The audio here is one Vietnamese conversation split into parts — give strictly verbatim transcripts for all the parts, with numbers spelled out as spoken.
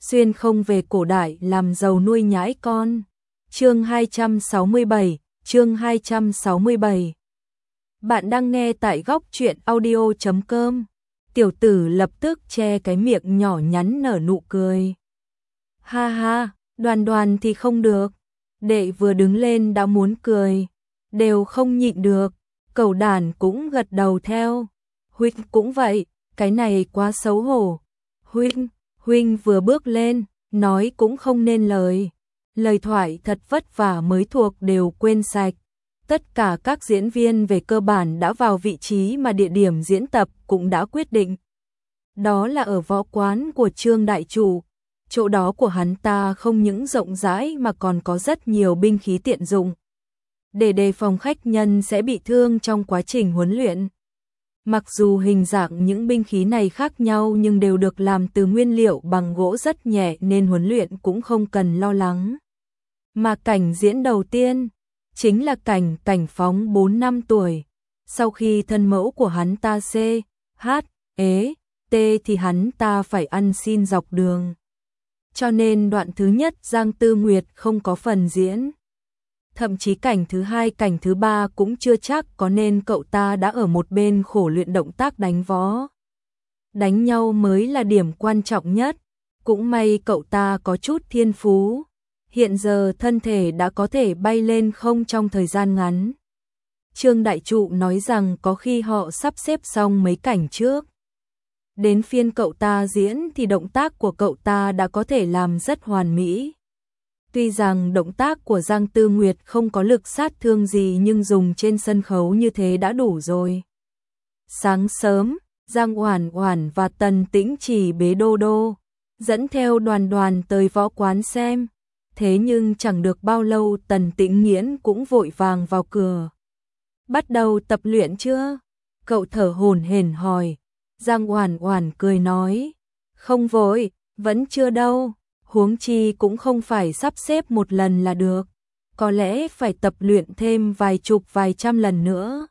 xuyên không về cổ đại làm giàu nuôi nhãi con. Chương hai trăm sáu mươi bảy, chương hai trăm sáu mươi bảy. Bạn đang nghe tại góc truyện audio chấm com. Tiểu tử lập tức che cái miệng nhỏ nhắn nở nụ cười. Ha ha, Đoàn Đoàn thì không được. Đệ vừa đứng lên đã muốn cười, đều không nhịn được. Cẩu đản cũng gật đầu theo. Huynh cũng vậy, cái này quá xấu hổ. Huynh, huynh vừa bước lên, nói cũng không nên lời. Lời thoại thật vất vả mới thuộc đều quên sạch. Tất cả các diễn viên về cơ bản đã vào vị trí mà địa điểm diễn tập cũng đã quyết định. Đó là ở võ quán của Trương đại chủ. Chỗ đó của hắn ta không những rộng rãi mà còn có rất nhiều binh khí tiện dụng, để đề phòng khách nhân sẽ bị thương trong quá trình huấn luyện. Mặc dù hình dạng những binh khí này khác nhau nhưng đều được làm từ nguyên liệu bằng gỗ rất nhẹ nên huấn luyện cũng không cần lo lắng. Mà cảnh diễn đầu tiên chính là cảnh cảnh phóng bốn năm tuổi. Sau khi thân mẫu của hắn ta C, H, ế, T thì hắn ta phải ăn xin dọc đường. Cho nên đoạn thứ nhất Giang Tư Nguyệt không có phần diễn. Thậm chí cảnh thứ hai, cảnh thứ ba cũng chưa chắc có nên cậu ta đã ở một bên khổ luyện động tác đánh võ. Đánh nhau mới là điểm quan trọng nhất. Cũng may cậu ta có chút thiên phú. Hiện giờ thân thể đã có thể bay lên không trong thời gian ngắn. Trương đại trụ nói rằng có khi họ sắp xếp xong mấy cảnh trước. Đến phiên cậu ta diễn thì động tác của cậu ta đã có thể làm rất hoàn mỹ. Tuy rằng động tác của Giang Tư Nguyệt không có lực sát thương gì nhưng dùng trên sân khấu như thế đã đủ rồi. Sáng sớm, Giang Oản Oản và Tần Tĩnh Chỉ bế Đô Đô, dẫn theo Đoàn Đoàn tới võ quán xem. Thế nhưng chẳng được bao lâu Tần Tĩnh Nghiễn cũng vội vàng vào cửa. Bắt đầu tập luyện chưa? Cậu thở hổn hển hỏi. Giang Oản Oản cười nói, không vội, vẫn chưa đâu. Huống chi cũng không phải sắp xếp một lần là được, có lẽ phải tập luyện thêm vài chục vài trăm lần nữa.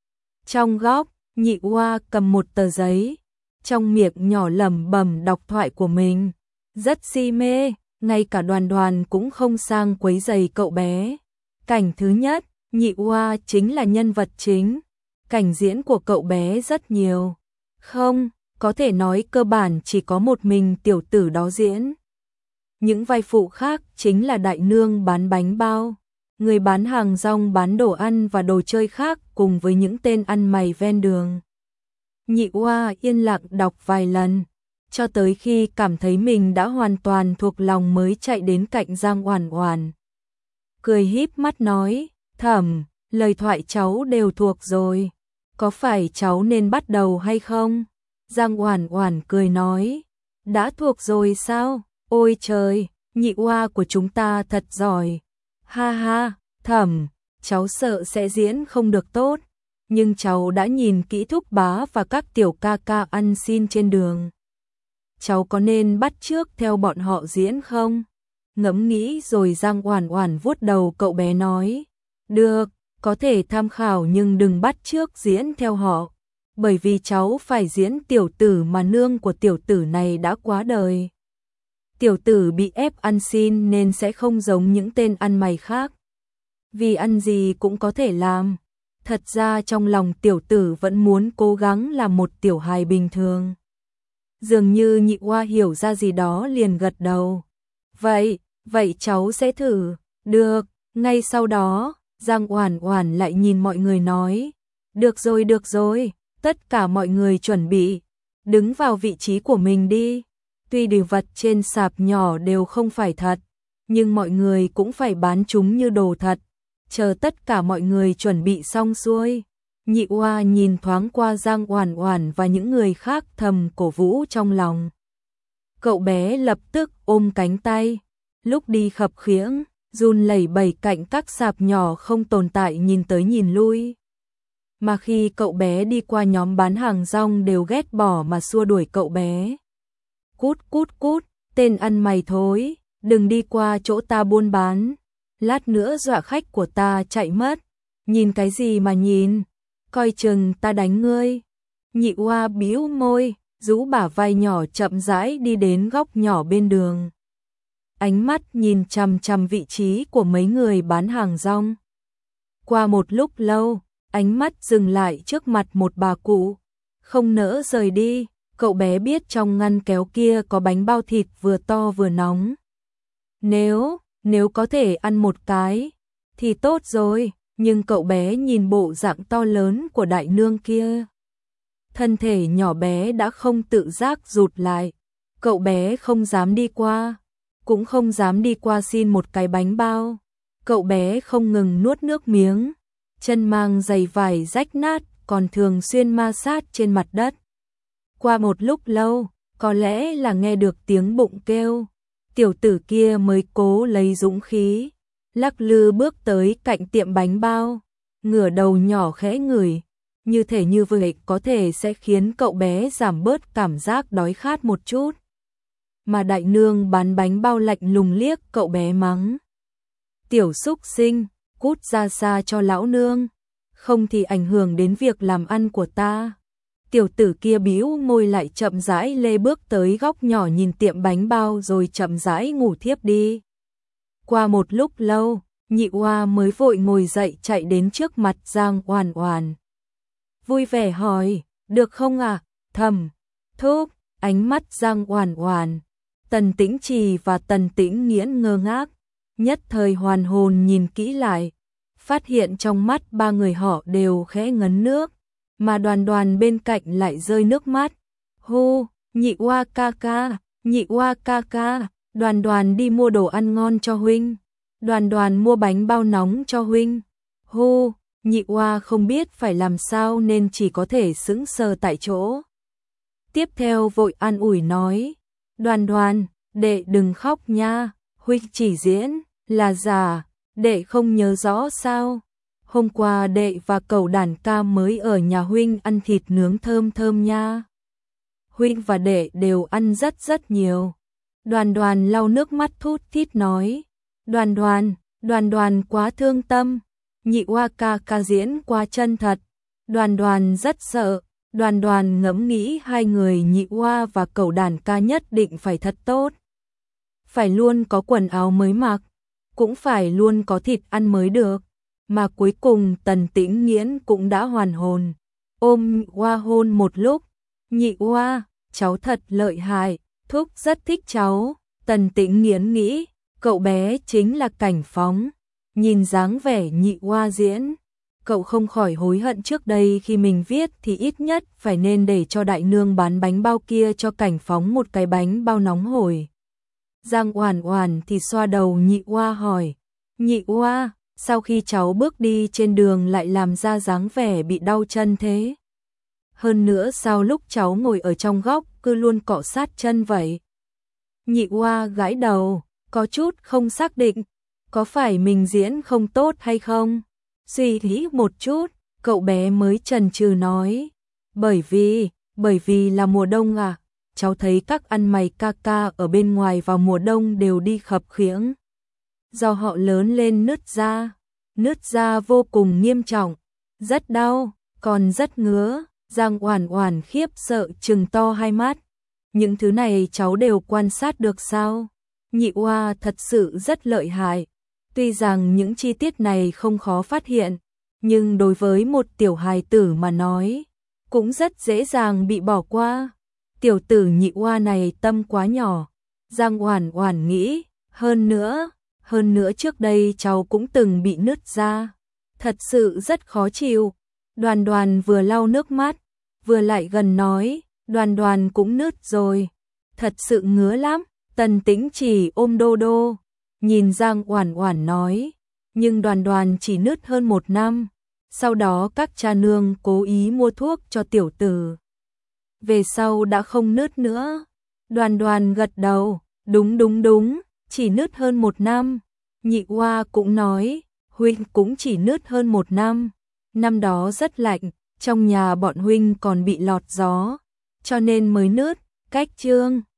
Trong góc, Nhị Oa cầm một tờ giấy, trong miệng nhỏ lẩm bẩm đọc thoại của mình, rất si mê, ngay cả Đoàn Đoàn cũng không sang quấy rầy cậu bé. Cảnh thứ nhất, Nhị Oa chính là nhân vật chính, cảnh diễn của cậu bé rất nhiều. Không, có thể nói cơ bản chỉ có một mình tiểu tử đó diễn. Những vai phụ khác chính là đại nương bán bánh bao, người bán hàng rong bán đồ ăn và đồ chơi khác cùng với những tên ăn mày ven đường. Nhị Oa yên lặng đọc vài lần, cho tới khi cảm thấy mình đã hoàn toàn thuộc lòng mới chạy đến cạnh Giang Oản Oản. Cười híp mắt nói, Thẩm, lời thoại cháu đều thuộc rồi, có phải cháu nên bắt đầu hay không? Giang Oản Oản cười nói, đã thuộc rồi sao? Ôi trời, Nhị Oa của chúng ta thật giỏi. Ha ha, Thẩm, cháu sợ sẽ diễn không được tốt, nhưng cháu đã nhìn kỹ Thúc Bá và các tiểu ca ca ăn xin trên đường. Cháu có nên bắt chước theo bọn họ diễn không? Ngẫm nghĩ rồi Giang Oản Oản vuốt đầu cậu bé nói, được, có thể tham khảo nhưng đừng bắt chước diễn theo họ, bởi vì cháu phải diễn tiểu tử mà nương của tiểu tử này đã quá đời. Tiểu tử bị ép ăn xin nên sẽ không giống những tên ăn mày khác. Vì ăn gì cũng có thể làm. Thật ra trong lòng tiểu tử vẫn muốn cố gắng làm một tiểu hài bình thường. Dường như Nhị Oa hiểu ra gì đó liền gật đầu. Vậy, vậy cháu sẽ thử. Được, ngay sau đó, Giang Oản Oản lại nhìn mọi người nói. Được rồi, được rồi, tất cả mọi người chuẩn bị. Đứng vào vị trí của mình đi. Tuy đồ vật trên sạp nhỏ đều không phải thật, nhưng mọi người cũng phải bán chúng như đồ thật. Chờ tất cả mọi người chuẩn bị xong xuôi, Nhị Oa nhìn thoáng qua Giang Oản Oản và những người khác thầm cổ vũ trong lòng. Cậu bé lập tức ôm cánh tay, lúc đi khập khiễng, run lẩy bẩy cạnh các sạp nhỏ không tồn tại nhìn tới nhìn lui. Mà khi cậu bé đi qua nhóm bán hàng rong đều ghét bỏ mà xua đuổi cậu bé. Cút cút cút, tên ăn mày thối, đừng đi qua chỗ ta buôn bán, lát nữa dọa khách của ta chạy mất, nhìn cái gì mà nhìn, coi chừng ta đánh ngươi. Nhị Oa bĩu môi, rũ bả vai nhỏ chậm rãi đi đến góc nhỏ bên đường. Ánh mắt nhìn chằm chằm vị trí của mấy người bán hàng rong. Qua một lúc lâu, ánh mắt dừng lại trước mặt một bà cụ, không nỡ rời đi. Cậu bé biết trong ngăn kéo kia có bánh bao thịt vừa to vừa nóng. Nếu, nếu có thể ăn một cái, thì tốt rồi, nhưng cậu bé nhìn bộ dạng to lớn của đại nương kia. Thân thể nhỏ bé đã không tự giác rụt lại, cậu bé không dám đi qua, cũng không dám đi qua xin một cái bánh bao. Cậu bé không ngừng nuốt nước miếng, chân mang giày vải rách nát còn thường xuyên ma sát trên mặt đất. Qua một lúc lâu, có lẽ là nghe được tiếng bụng kêu, tiểu tử kia mới cố lấy dũng khí, lắc lư bước tới cạnh tiệm bánh bao, ngửa đầu nhỏ khẽ ngửi, như thể như vậy có thể sẽ khiến cậu bé giảm bớt cảm giác đói khát một chút. Mà đại nương bán bánh bao lạnh lùng liếc cậu bé mắng. Tiểu súc sinh, cút ra xa cho lão nương, không thì ảnh hưởng đến việc làm ăn của ta. Tiểu tử kia bĩu môi lại chậm rãi lê bước tới góc nhỏ nhìn tiệm bánh bao rồi chậm rãi ngủ thiếp đi. Qua một lúc lâu, nhị oa mới vội ngồi dậy chạy đến trước mặt Giang Oản Oản. Vui vẻ hỏi, được không ạ? À? Thầm, thúc, ánh mắt Giang Oản Oản, Tần Tĩnh Trì và Tần Tĩnh Nghiễn ngơ ngác, nhất thời hoàn hồn nhìn kỹ lại, phát hiện trong mắt ba người họ đều khẽ ngấn nước, mà Đoàn Đoàn bên cạnh lại rơi nước mắt. Hô, nhị oa ca ca, nhị oa ca ca, Đoàn Đoàn đi mua đồ ăn ngon cho huynh. Đoàn Đoàn mua bánh bao nóng cho huynh. Hô, nhị oa không biết phải làm sao nên chỉ có thể sững sờ tại chỗ. Tiếp theo vội an ủi nói, Đoàn Đoàn, đệ đừng khóc nha, huynh chỉ diễn, là giả, đệ không nhớ rõ sao. Hôm qua đệ và cậu đàn ca mới ở nhà huynh ăn thịt nướng thơm thơm nha. Huynh và đệ đều ăn rất rất nhiều. Đoàn Đoàn lau nước mắt thút thít nói, Đoàn Đoàn, Đoàn Đoàn quá thương tâm, nhị oa ca ca diễn quá chân thật. Đoàn Đoàn rất sợ, Đoàn Đoàn ngẫm nghĩ hai người nhị oa và cậu đàn ca nhất định phải thật tốt. Phải luôn có quần áo mới mặc, cũng phải luôn có thịt ăn mới được. Mà cuối cùng Tần Tĩnh Nghiễn cũng đã hoàn hồn, ôm nhị oa hôn một lúc. Nhị oa, cháu thật lợi hại, thúc rất thích cháu. Tần Tĩnh Nghiễn nghĩ, cậu bé chính là Cảnh Phóng. Nhìn dáng vẻ nhị oa diễn, cậu không khỏi hối hận trước đây khi mình viết thì ít nhất phải nên để cho đại nương bán bánh bao kia cho Cảnh Phóng một cái bánh bao nóng hổi. Giang Oản Oản thì xoa đầu nhị oa hỏi, nhị oa, sau khi cháu bước đi trên đường lại làm ra dáng vẻ bị đau chân thế? Hơn nữa sao lúc cháu ngồi ở trong góc cứ luôn cọ sát chân vậy? Nhị oa gãi đầu, có chút không xác định, có phải mình diễn không tốt hay không? Suy nghĩ một chút, cậu bé mới chần chừ nói, bởi vì, bởi vì là mùa đông à, cháu thấy các ăn mày ca ca ở bên ngoài vào mùa đông đều đi khập khiễng. Do họ lớn lên nứt da, nứt da vô cùng nghiêm trọng, rất đau, còn rất ngứa. Giang Oản Oản khiếp sợ trừng to hai mắt. Những thứ này cháu đều quan sát được sao? Nhị oa thật sự rất lợi hại. Tuy rằng những chi tiết này không khó phát hiện, nhưng đối với một tiểu hài tử mà nói, cũng rất dễ dàng bị bỏ qua. Tiểu tử nhị oa này tâm quá nhỏ. Giang Oản Oản nghĩ, hơn nữa, hơn nữa trước đây cháu cũng từng bị nứt da, thật sự rất khó chịu. Đoàn Đoàn vừa lau nước mắt, vừa lại gần nói, Đoàn Đoàn cũng nứt rồi, thật sự ngứa lắm. Tần Tĩnh chỉ ôm Đô Đô, nhìn Giang Oản Oản nói, nhưng Đoàn Đoàn chỉ nứt hơn một năm, sau đó các cha nương cố ý mua thuốc cho tiểu tử. Về sau đã không nứt nữa. Đoàn Đoàn gật đầu, đúng đúng đúng, chỉ nứt hơn một năm. Nhị oa cũng nói, huynh cũng chỉ nứt hơn một năm. Năm đó rất lạnh, trong nhà bọn huynh còn bị lọt gió, cho nên mới nứt. Cách chương